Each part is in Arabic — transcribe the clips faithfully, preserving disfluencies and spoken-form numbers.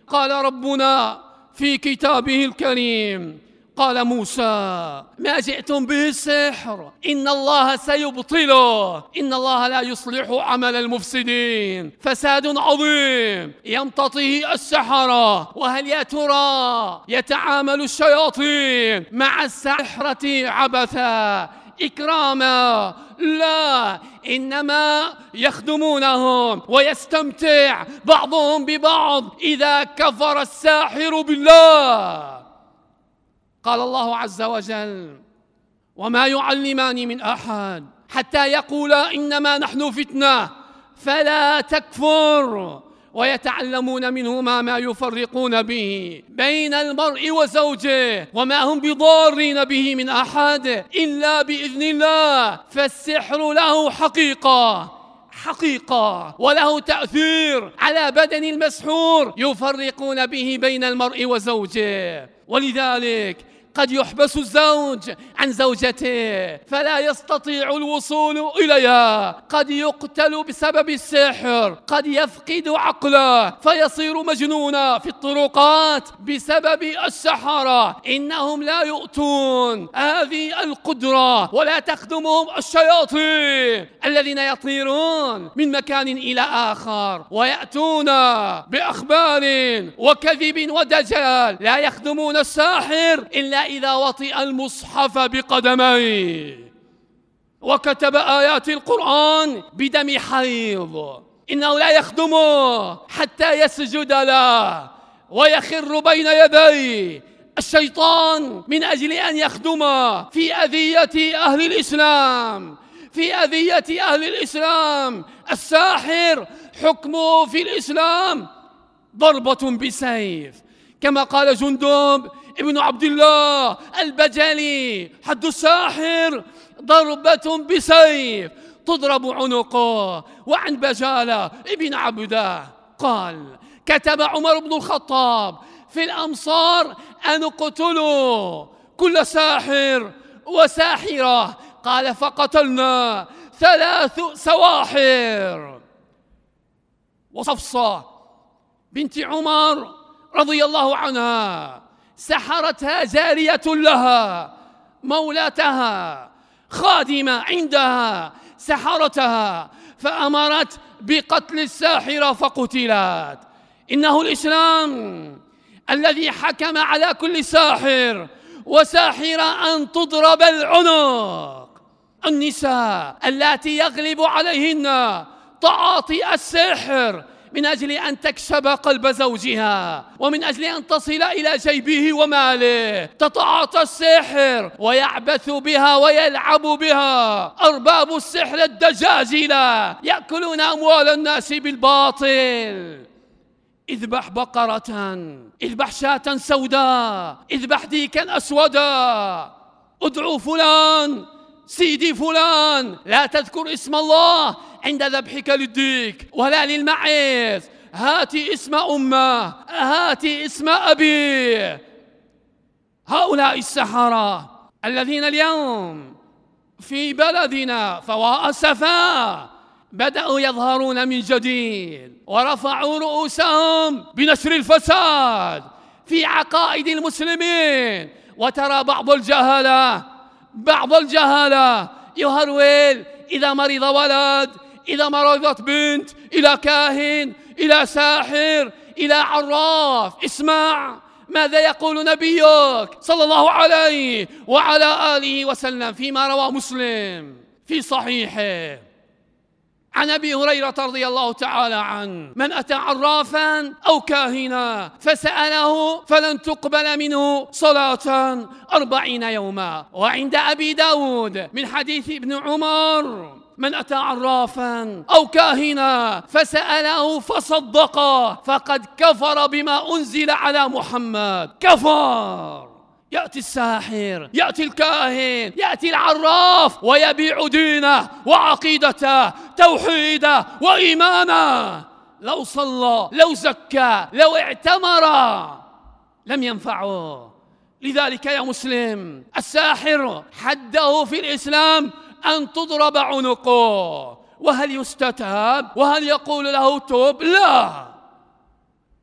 قال ربنا في كتابه الكريم، قال موسى: ما جئتم به السحر إن الله سيبطله، إن الله لا يصلح عمل المفسدين. فساد عظيم يمتطيه السحرة. وهل يا ترى يتعامل الشياطين مع السحرة عبثا إكراما؟ لا، إنما يخدمونهم ويستمتع بعضهم ببعض إذا كفر الساحر بالله. قال الله عز وجل: وما يعلمان من أحد حتى يقولا إنما نحن فتنة فلا تكفر، ويتعلمون منهما ما يفرقون به بين المرء وزوجه وما هم بضارين به من أحد إلا بإذن الله. فالسحر له حقيقة حقيقة وله تأثير على بدن المسحور يفرقون به بين المرء وزوجه. ولذلك قد يحبس الزوج عن زوجته فلا يستطيع الوصول إليها، قد يقتل بسبب السحر، قد يفقد عقله فيصير مجنونا في الطرقات بسبب السحرة. إنهم لا يؤتون هذه القدرة ولا تخدمهم الشياطين الذين يطيرون من مكان إلى آخر ويأتون بأخبار وكذب ودجال. لا يخدمون الساحر إلا إذا وطئ المصحف بقدميه وكتب آيات القرآن بدم حيض، إنه لا يخدمه حتى يسجد له ويخر بين يديه الشيطان من أجل أن يخدمه في أذية أهل الإسلام في أذية أهل الإسلام. الساحر حكمه في الإسلام ضربة بسيف، كما قال جندب ابن عبد الله البجلي: حد الساحر ضربة بسيف تضرب عنقه. وعن بجالة ابن عبده قال: كتب عمر بن الخطاب في الأمصار أن اقتلوا كل ساحر وساحرة، قال: فقتلنا ثلاث سواحر. وصفصة بنت عمر رضي الله عنها سحرتها جارية لها مولاتها خادمة عندها، سحرتها فأمرت بقتل الساحرة فقتلت. إنه الإسلام الذي حكم على كل ساحر وساحرة أن تضرب العنق. النساء اللاتي يغلب عليهن تعاطي السحر من أجل أن تكسب قلب زوجها ومن أجل أن تصل إلى جيبه وماله، تتعاطى السحر ويعبث بها ويلعب بها أرباب السحر الدجاجلة يأكلون أموال الناس بالباطل. اذبح بقرة، اذبح شاة سوداء، اذبح ديكا أسودا، ادعو فلان سيدي فلان، لا تذكر اسم الله عند ذبحك للديك ولا للمعيز، هاتي اسم أمه، هاتي اسم أبيه. هؤلاء السحرة الذين اليوم في بلدنا فواء أسفا بدأوا يظهرون من جديد ورفعوا رؤوسهم بنشر الفساد في عقائد المسلمين. وترى بعض الجهلة بعض الجهلة يهرول إذا مرض ولد، إذا مرضت بنت، إلى كاهن، إلى ساحر، إلى عراف. اسمع ماذا يقول نبيك صلى الله عليه وعلى آله وسلم فيما روى مسلم في صحيحه عن أبي هريرة رضي الله تعالى عنه: من أتى عرافا أو كاهنا فسأله فلن تقبل منه صلاة أربعين يوما. وعند أبي داود من حديث ابن عمر: من أتى عرافا أو كاهنا فسأله فصدقه فقد كفر بما أنزل على محمد. كفر. يأتي الساحر، يأتي الكاهن، يأتي العراف ويبيع دينه وعقيدته، توحيده وإيمانه. لو صلى، لو زكى، لو اعتمر لم ينفعه. لذلك يا مسلم، الساحر حده في الإسلام أن تضرب عنقه. وهل يستتاب؟ وهل يقول له توب؟ لا.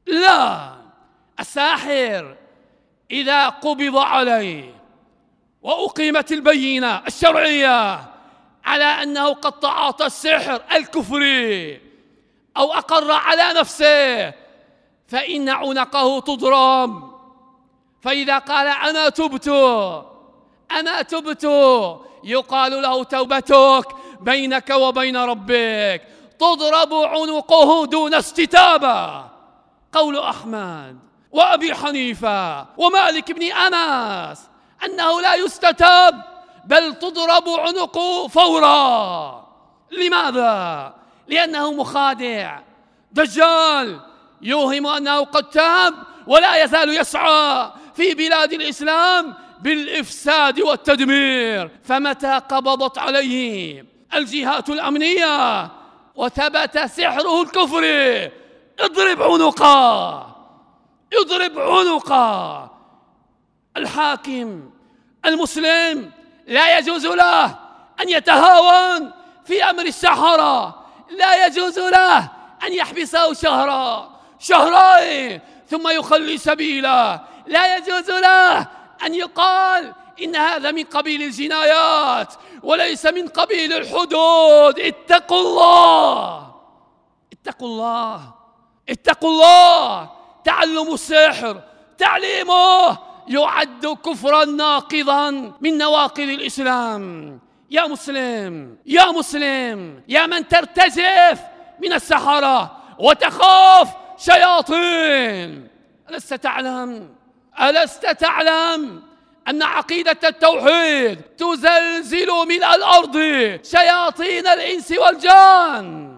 لا، الساحر إذا قبض عليه وأقيمت البينة الشرعية على أنه قد تعاطى السحر الكفري أو أقر على نفسه فإن عنقه تضرب. فإذا قال أنا تبت أنا تبت يقال له توبتك بينك وبين ربك، تضرب عنقه دون استتابة. قول أحمد وأبي حنيفة ومالك بن أنس أنه لا يستتاب بل تضرب عنقه فورا. لماذا؟ لأنه مخادع دجال يوهم أنه قد تاب ولا يزال يسعى في بلاد الإسلام بالإفساد والتدمير. فمتى قبضت عليه الجهات الأمنية وثبت سحره الكفري اضرب عنقه، اضرب عنقه. الحاكم المسلم لا يجوز له أن يتهاون في أمر السحرة، لا يجوز له أن يحبسه شهرا شهرين ثم يخلي سبيله، لا يجوز له أن يقال إن هذا من قبيل الجنايات وليس من قبيل الحدود. اتقوا الله، اتقوا الله، اتقوا الله. تعلم السحر تعليمه يعد كفرا ناقضا من نواقض الإسلام. يا مسلم، يا مسلم، يا من ترتجف من السحرة وتخاف شياطين، ألست تعلم ألست تعلم أن عقيدة التوحيد تزلزل ملء الأرض شياطين الإنس والجان؟